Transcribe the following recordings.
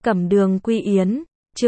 Cẩm Đường Quy Yến,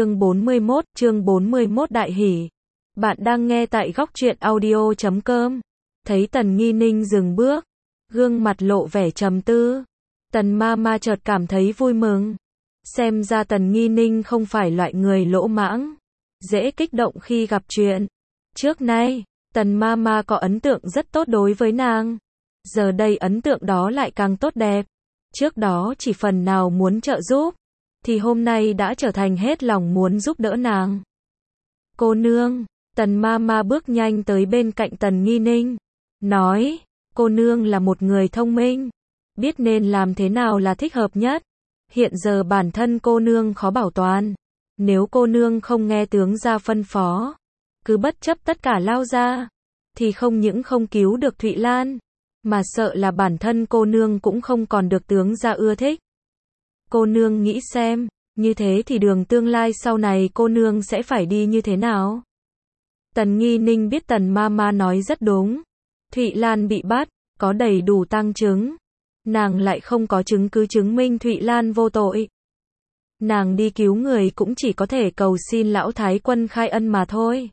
chương 41 đại hỷ. Bạn đang nghe tại góc truyện audio.com. Thấy Tần Nghi Ninh dừng bước, gương mặt lộ vẻ trầm tư. Tần ma chợt cảm thấy vui mừng. Xem ra Tần Nghi Ninh không phải loại người lỗ mãng, dễ kích động khi gặp chuyện. Trước nay, Tần ma có ấn tượng rất tốt đối với nàng. Giờ đây ấn tượng đó lại càng tốt đẹp. Trước đó chỉ phần nào muốn trợ giúp, thì hôm nay đã trở thành hết lòng muốn giúp đỡ nàng. Cô nương, Tần ma bước nhanh tới bên cạnh Tần Nghi Ninh, nói, cô nương là một người thông minh, biết nên làm thế nào là thích hợp nhất. Hiện giờ bản thân cô nương khó bảo toàn, nếu cô nương không nghe tướng gia phân phó, cứ bất chấp tất cả lao ra, thì không những không cứu được Thụy Lan, mà sợ là bản thân cô nương cũng không còn được tướng gia ưa thích. Cô nương nghĩ xem, như thế thì đường tương lai sau này cô nương sẽ phải đi như thế nào? Tần Nghi Ninh biết Tần ma nói rất đúng. Thụy Lan bị bắt, có đầy đủ tang chứng. Nàng lại không có chứng cứ chứng minh Thụy Lan vô tội. Nàng đi cứu người cũng chỉ có thể cầu xin lão thái quân khai ân mà thôi.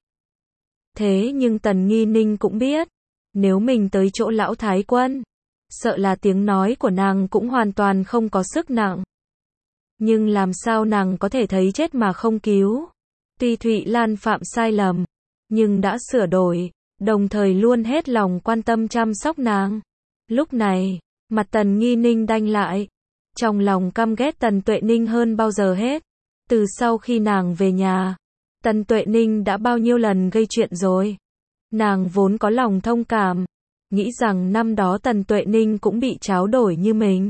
Thế nhưng Tần Nghi Ninh cũng biết, nếu mình tới chỗ lão thái quân, sợ là tiếng nói của nàng cũng hoàn toàn không có sức nặng. Nhưng làm sao nàng có thể thấy chết mà không cứu? Tuy Thụy Lan phạm sai lầm, nhưng đã sửa đổi, đồng thời luôn hết lòng quan tâm chăm sóc nàng. Lúc này, mặt Tần Nghi Ninh đanh lại, trong lòng căm ghét Tần Tuệ Ninh hơn bao giờ hết. Từ sau khi nàng về nhà, Tần Tuệ Ninh đã bao nhiêu lần gây chuyện rồi. Nàng vốn có lòng thông cảm, nghĩ rằng năm đó Tần Tuệ Ninh cũng bị tráo đổi như mình,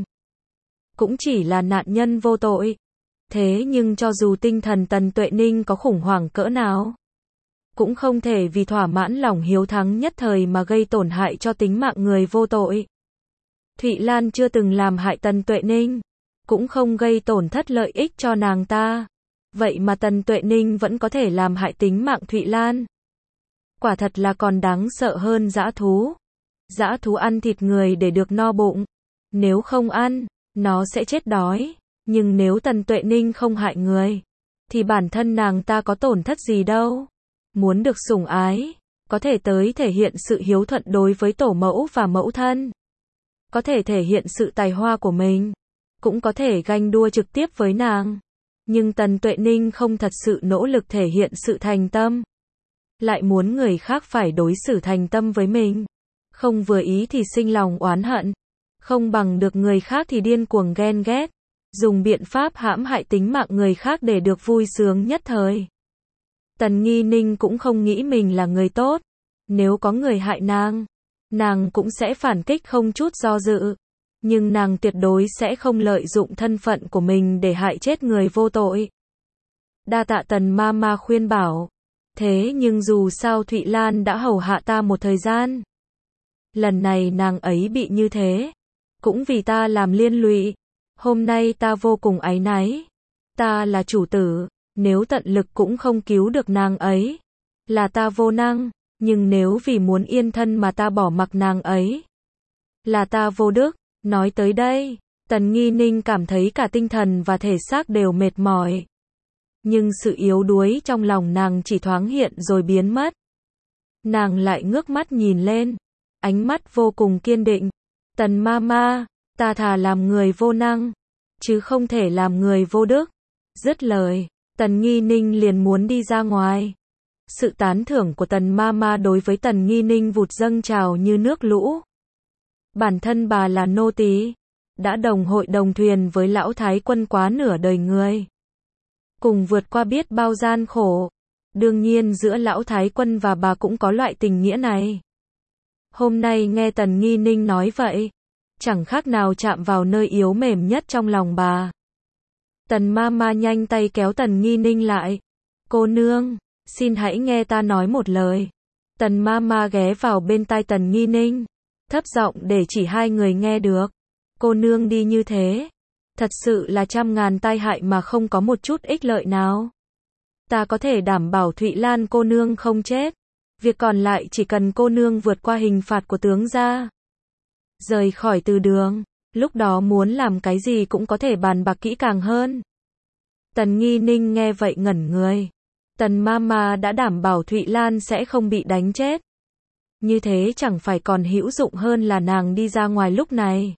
cũng chỉ là nạn nhân vô tội. Thế nhưng cho dù tinh thần Tần Tuệ Ninh có khủng hoảng cỡ nào, cũng không thể vì thỏa mãn lòng hiếu thắng nhất thời mà gây tổn hại cho tính mạng người vô tội. Thụy Lan chưa từng làm hại Tần Tuệ Ninh, cũng không gây tổn thất lợi ích cho nàng ta. Vậy mà Tần Tuệ Ninh vẫn có thể làm hại tính mạng Thụy Lan. Quả thật là còn đáng sợ hơn dã thú. Dã thú ăn thịt người để được no bụng. Nếu không ăn, nó sẽ chết đói. Nhưng nếu Tần Tuệ Ninh không hại người, thì bản thân nàng ta có tổn thất gì đâu. Muốn được sủng ái, có thể tới thể hiện sự hiếu thuận đối với tổ mẫu và mẫu thân. Có thể thể hiện sự tài hoa của mình, cũng có thể ganh đua trực tiếp với nàng. Nhưng Tần Tuệ Ninh không thật sự nỗ lực thể hiện sự thành tâm, lại muốn người khác phải đối xử thành tâm với mình. Không vừa ý thì sinh lòng oán hận, không bằng được người khác thì điên cuồng ghen ghét, dùng biện pháp hãm hại tính mạng người khác để được vui sướng nhất thời. Tần Nghi Ninh cũng không nghĩ mình là người tốt. Nếu có người hại nàng cũng sẽ phản kích không chút do dự. Nhưng nàng tuyệt đối sẽ không lợi dụng thân phận của mình để hại chết người vô tội. Đa tạ Tần ma khuyên bảo. Thế nhưng dù sao Thụy Lan đã hầu hạ ta một thời gian. Lần này nàng ấy bị như thế, cũng vì ta làm liên lụy. Hôm nay ta vô cùng áy náy. Ta là chủ tử, nếu tận lực cũng không cứu được nàng ấy, là ta vô năng. Nhưng nếu vì muốn yên thân mà ta bỏ mặc nàng ấy, là ta vô đức. Nói tới đây, Tần Nghi Ninh cảm thấy cả tinh thần và thể xác đều mệt mỏi. Nhưng sự yếu đuối trong lòng nàng chỉ thoáng hiện rồi biến mất. Nàng lại ngước mắt nhìn lên, ánh mắt vô cùng kiên định. Tần ma, ta thà làm người vô năng, chứ không thể làm người vô đức. Dứt lời, Tần Nghi Ninh liền muốn đi ra ngoài. Sự tán thưởng của Tần ma đối với Tần Nghi Ninh vụt dâng trào như nước lũ. Bản thân bà là nô tỳ, đã đồng hội đồng thuyền với lão thái quân quá nửa đời người, cùng vượt qua biết bao gian khổ. Đương nhiên giữa lão thái quân và bà cũng có loại tình nghĩa này. Hôm nay nghe Tần Nghi Ninh nói vậy, chẳng khác nào chạm vào nơi yếu mềm nhất trong lòng bà. Tần ma nhanh tay kéo Tần Nghi Ninh lại. Cô nương, xin hãy nghe ta nói một lời. Tần ma ghé vào bên tai Tần Nghi Ninh, thấp giọng để chỉ hai người nghe được. Cô nương đi như thế, thật sự là trăm ngàn tai hại mà không có một chút ích lợi nào. Ta có thể đảm bảo Thụy Lan cô nương không chết. Việc còn lại chỉ cần cô nương vượt qua hình phạt của tướng gia, rời khỏi từ đường, lúc đó muốn làm cái gì cũng có thể bàn bạc kỹ càng hơn. Tần Nghi Ninh nghe vậy ngẩn người. Tần Mama đã đảm bảo Thụy Lan sẽ không bị đánh chết. Như thế chẳng phải còn hữu dụng hơn là nàng đi ra ngoài lúc này.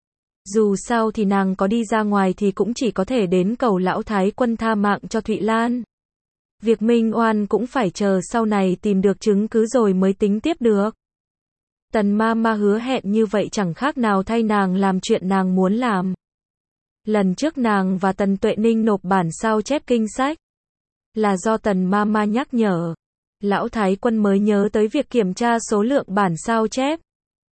Dù sao thì nàng có đi ra ngoài thì cũng chỉ có thể đến cầu lão thái quân tha mạng cho Thụy Lan. Việc minh oan cũng phải chờ sau này tìm được chứng cứ rồi mới tính tiếp được. Tần Mama hứa hẹn như vậy chẳng khác nào thay nàng làm chuyện nàng muốn làm. Lần trước nàng và Tần Tuệ Ninh nộp bản sao chép kinh sách. Là do Tần Mama nhắc nhở. Lão thái quân mới nhớ tới việc kiểm tra số lượng bản sao chép.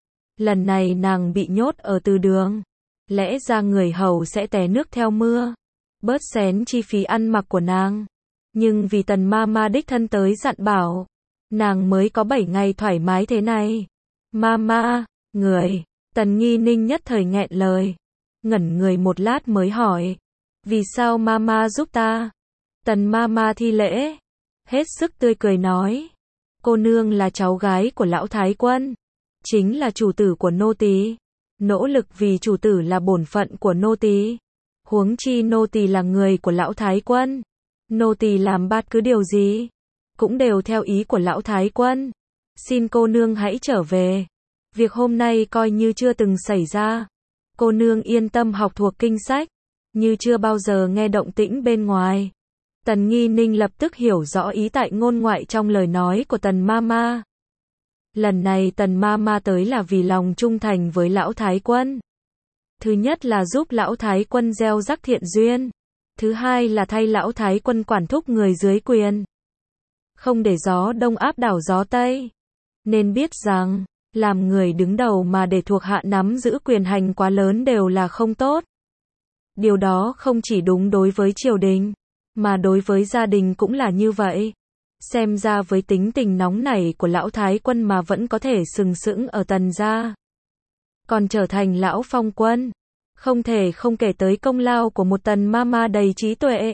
Lần này nàng bị nhốt ở từ đường. Lẽ ra người hầu sẽ té nước theo mưa. Bớt xén chi phí ăn mặc của nàng. Nhưng vì Tần Mama đích thân tới dặn bảo. Nàng mới có 7 ngày thoải mái thế này. Mama, người. Tần Nghi Ninh nhất thời nghẹn lời. Ngẩn người một lát mới hỏi. Vì sao Mama giúp ta? Tần Mama thi lễ. Hết sức tươi cười nói. Cô nương là cháu gái của lão thái quân. Chính là chủ tử của nô tỳ. Nỗ lực vì chủ tử là bổn phận của nô tỳ. Huống chi nô tỳ là người của lão thái quân. Nô tỳ làm bất cứ điều gì cũng đều theo ý của lão thái quân. Xin cô nương hãy trở về. Việc hôm nay coi như chưa từng xảy ra. Cô nương yên tâm học thuộc kinh sách, như chưa bao giờ nghe động tĩnh bên ngoài. Tần Nghi Ninh lập tức hiểu rõ ý tại ngôn ngoại trong lời nói của Tần Mama. Lần này Tần Mama tới là vì lòng trung thành với lão thái quân. Thứ nhất là giúp lão thái quân gieo rắc thiện duyên. Thứ hai là thay lão thái quân quản thúc người dưới quyền. Không để gió đông áp đảo gió tây. Nên biết rằng, làm người đứng đầu mà để thuộc hạ nắm giữ quyền hành quá lớn đều là không tốt. Điều đó không chỉ đúng đối với triều đình, mà đối với gia đình cũng là như vậy. Xem ra với tính tình nóng nảy của lão thái quân mà vẫn có thể sừng sững ở Tần gia. Còn trở thành lão phong quân, không thể không kể tới công lao của một Tần Mama đầy trí tuệ,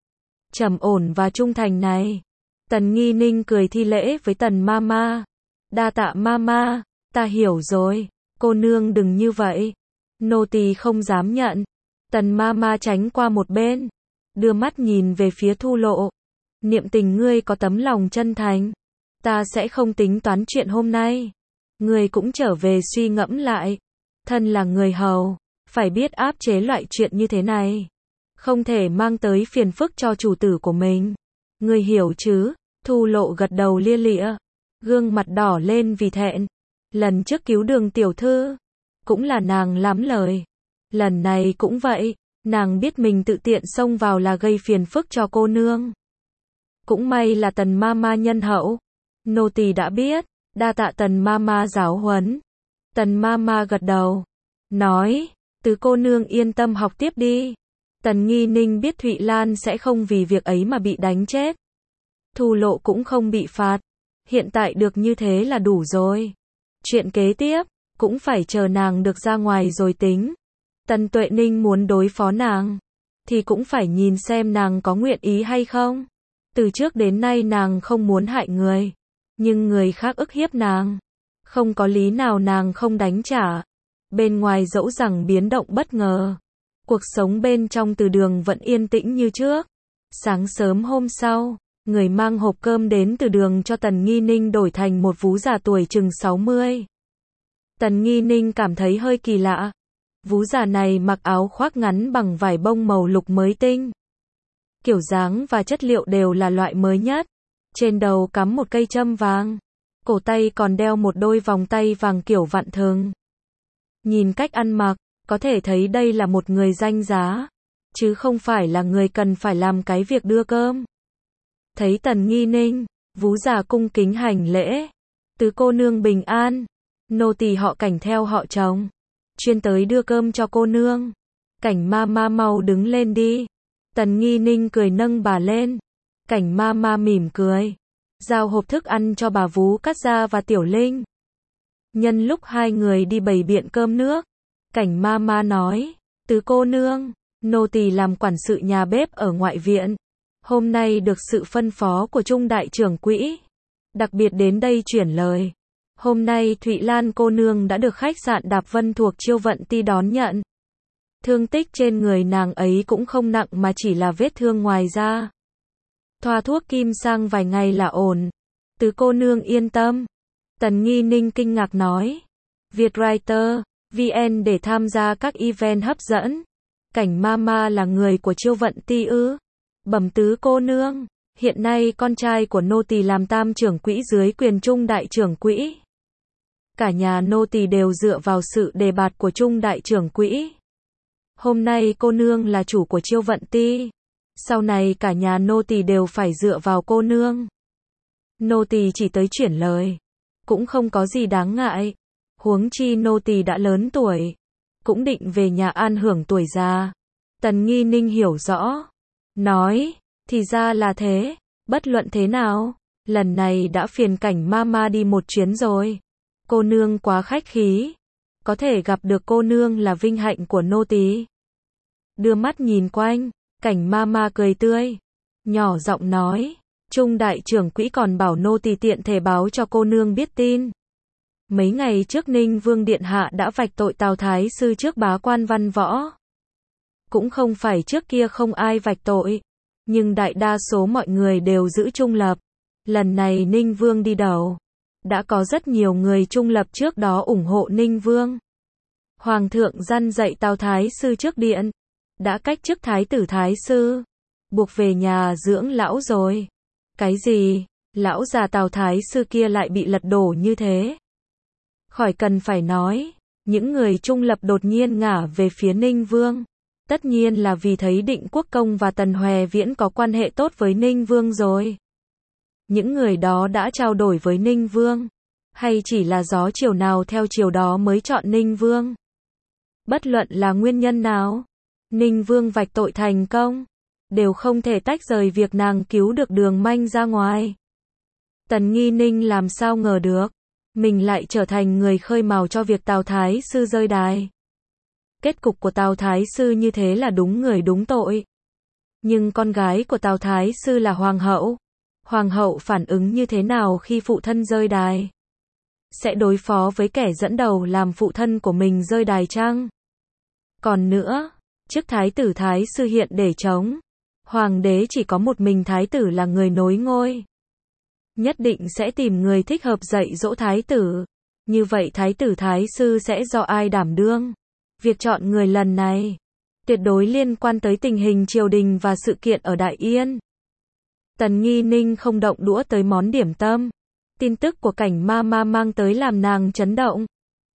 trầm ổn và trung thành này. Tần Nghi Ninh cười thi lễ với Tần Mama. Đa tạ Mama, ta hiểu rồi, cô nương đừng như vậy. Nô tỳ không dám nhận. Tần Mama tránh qua một bên, đưa mắt nhìn về phía Thu Lộ. Niệm Tình ngươi có tấm lòng chân thành, ta sẽ không tính toán chuyện hôm nay. Ngươi cũng trở về suy ngẫm lại. Thân là người hầu, phải biết áp chế loại chuyện như thế này. Không thể mang tới phiền phức cho chủ tử của mình. Ngươi hiểu chứ? Thu Lộ gật đầu lia lịa, gương mặt đỏ lên vì thẹn. Lần trước cứu Đường tiểu thư, cũng là nàng lắm lời. Lần này cũng vậy, nàng biết mình tự tiện xông vào là gây phiền phức cho cô nương. Cũng may là Tần Mama nhân hậu. Nô tỳ đã biết, đa tạ Tần Mama giáo huấn. Tần Mama gật đầu, nói, từ cô nương yên tâm học tiếp đi. Tần Nghi Ninh biết Thụy Lan sẽ không vì việc ấy mà bị đánh chết. Thu Lộ cũng không bị phạt. Hiện tại được như thế là đủ rồi. Chuyện kế tiếp, cũng phải chờ nàng được ra ngoài rồi tính. Tần Tuệ Ninh muốn đối phó nàng, thì cũng phải nhìn xem nàng có nguyện ý hay không. Từ trước đến nay nàng không muốn hại người, nhưng người khác ức hiếp nàng, không có lý nào nàng không đánh trả. Bên ngoài dẫu rằng biến động bất ngờ, cuộc sống bên trong từ đường vẫn yên tĩnh như trước. Sáng sớm hôm sau, người mang hộp cơm đến từ đường cho Tần Nghi Ninh đổi thành một vú già tuổi chừng 60. Tần Nghi Ninh cảm thấy hơi kỳ lạ. Vú già này mặc áo khoác ngắn bằng vải bông màu lục mới tinh. Kiểu dáng và chất liệu đều là loại mới nhất. Trên đầu cắm một cây châm vàng. Cổ tay còn đeo một đôi vòng tay vàng kiểu vạn thường. Nhìn cách ăn mặc, có thể thấy đây là một người danh giá, chứ không phải là người cần phải làm cái việc đưa cơm. Thấy Tần Nghi Ninh, vú già cung kính hành lễ. Tứ cô nương bình an. Nô tỳ họ Cảnh theo họ chồng, chuyên tới đưa cơm cho cô nương. Cảnh Mama mau đứng lên đi. Tần Nghi Ninh cười nâng bà lên. Cảnh Mama mỉm cười, giao hộp thức ăn cho bà vú Cát Gia và Tiểu Linh. Nhân lúc hai người đi bày biện cơm nước, Cảnh Mama nói, tứ cô nương, nô tỳ làm quản sự nhà bếp ở ngoại viện. Hôm nay được sự phân phó của Trung đại trưởng quỹ, đặc biệt đến đây chuyển lời. Hôm nay Thụy Lan cô nương đã được khách sạn Đạp Vân thuộc Chiêu Vận Ti đón nhận. Thương tích trên người nàng ấy cũng không nặng mà chỉ là vết thương ngoài da. Thoa thuốc kim sang vài ngày là ổn. Tứ cô nương yên tâm. Tần Nghi Ninh kinh ngạc nói. Vietwriter, VN để tham gia các event hấp dẫn. Cảnh Mama là người của Chiêu Vận Ti ư? Bẩm tứ cô nương, hiện nay con trai của nô tỳ làm tam trưởng quỹ dưới quyền Trung đại trưởng quỹ. Cả nhà nô tỳ đều dựa vào sự đề bạt của Trung đại trưởng quỹ. Hôm nay cô nương là chủ của Chiêu Vận Ti. Sau này cả nhà nô tỳ đều phải dựa vào cô nương. Nô tỳ chỉ tới chuyển lời. Cũng không có gì đáng ngại. Huống chi nô tỳ đã lớn tuổi. Cũng định về nhà an hưởng tuổi già. Tần Nghi Ninh hiểu rõ. Nói, thì ra là thế. Bất luận thế nào, lần này đã phiền Cảnh Mama đi một chuyến rồi. Cô nương quá khách khí. Có thể gặp được cô nương là vinh hạnh của nô tỳ. Đưa mắt nhìn quanh, Cảnh Mama cười tươi. Nhỏ giọng nói, Trung đại trưởng quỹ còn bảo nô tỳ tiện thể báo cho cô nương biết tin. Mấy ngày trước Ninh Vương Điện Hạ đã vạch tội Tào Thái Sư trước bá quan văn võ. Cũng không phải trước kia không ai vạch tội, nhưng đại đa số mọi người đều giữ trung lập. Lần này Ninh Vương đi đầu, đã có rất nhiều người trung lập trước đó ủng hộ Ninh Vương. Hoàng thượng răn dạy Tào Thái Sư trước điện, đã cách chức Thái tử Thái Sư, buộc về nhà dưỡng lão rồi. Cái gì? Lão già Tào Thái Sư kia lại bị lật đổ như thế? Khỏi cần phải nói, những người trung lập đột nhiên ngả về phía Ninh Vương. Tất nhiên là vì thấy Định Quốc Công và Tần Hoè Viễn có quan hệ tốt với Ninh Vương rồi. Những người đó đã trao đổi với Ninh Vương, hay chỉ là gió chiều nào theo chiều đó mới chọn Ninh Vương? Bất luận là nguyên nhân nào, Ninh Vương vạch tội thành công, đều không thể tách rời việc nàng cứu được Đường Manh ra ngoài. Tần Nghi Ninh làm sao ngờ được, mình lại trở thành người khơi mào cho việc Tào Thái Sư rơi đài. Kết cục của Tào Thái Sư như thế là đúng người đúng tội. Nhưng con gái của Tào Thái Sư là Hoàng hậu. Hoàng hậu phản ứng như thế nào khi phụ thân rơi đài? Sẽ đối phó với kẻ dẫn đầu làm phụ thân của mình rơi đài chăng? Còn nữa, chức Thái tử Thái Sư hiện để trống. Hoàng đế chỉ có một mình Thái tử là người nối ngôi. Nhất định sẽ tìm người thích hợp dạy dỗ Thái tử. Như vậy Thái tử Thái Sư sẽ do ai đảm đương? Việc chọn người lần này tuyệt đối liên quan tới tình hình triều đình và sự kiện ở Đại Yên. Tần Nghi Ninh không động đũa tới món điểm tâm. Tin tức của Cảnh Mama mang tới làm nàng chấn động.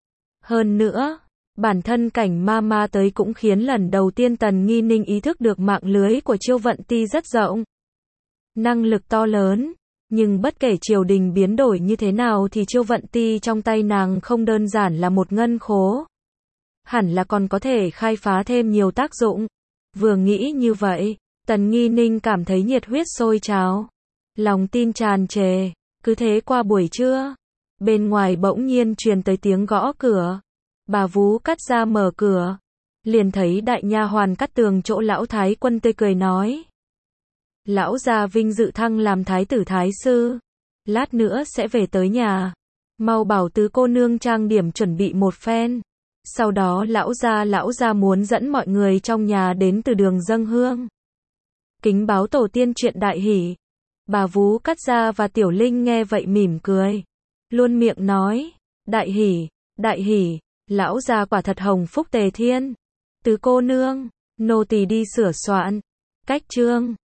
Hơn nữa, bản thân Cảnh Mama tới cũng khiến lần đầu tiên Tần Nghi Ninh ý thức được mạng lưới của Chiêu Vận Ti rất rộng. Năng lực to lớn, nhưng bất kể triều đình biến đổi như thế nào thì Chiêu Vận Ti trong tay nàng không đơn giản là một ngân khố. Hẳn là còn có thể khai phá thêm nhiều tác dụng. Vừa nghĩ như vậy, Tần Nghi Ninh cảm thấy nhiệt huyết sôi trào. Lòng tin tràn trề. Cứ thế qua buổi trưa, bên ngoài bỗng nhiên truyền tới tiếng gõ cửa. Bà Vú Cắt ra mở cửa, liền thấy đại nha hoàn Cắt Tường chỗ lão thái quân tươi cười nói. Lão gia vinh dự thăng làm Thái tử Thái Sư. Lát nữa sẽ về tới nhà. Mau bảo tứ cô nương trang điểm chuẩn bị một phen. Sau đó lão gia muốn dẫn mọi người trong nhà đến từ đường dâng hương. Kính báo tổ tiên chuyện đại hỷ. Bà Vú Cắt Gia và Tiểu Linh nghe vậy mỉm cười. Luôn miệng nói, đại hỷ, lão gia quả thật hồng phúc tề thiên. Tứ cô nương, nô tỳ đi sửa soạn. Cách chương.